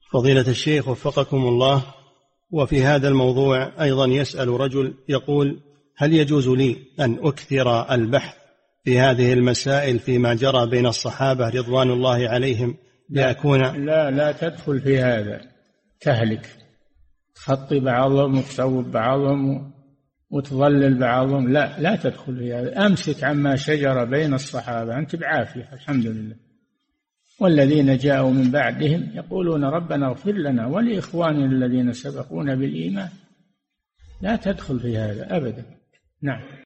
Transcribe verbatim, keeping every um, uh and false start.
فضيلة الشيخ وفقكم الله، وفي هذا الموضوع أيضا يسأل رجل يقول: هل يجوز لي أن أكثر البحث في هذه المسائل فيما جرى بين الصحابة رضوان الله عليهم لأكون لا لا تدخل في هذا، تهلك، تخطي بعضهم وتصوب بعضهم وتضلل بعضهم، لا لا تدخل في هذا. أمسك عما شجر بين الصحابة، أنت بعافية الحمد لله. والذين جاءوا من بعدهم يقولون ربنا اغفر لنا ولإخواننا الذين سبقونا بالإيمان. لا تدخل في هذا أبدا. نعم.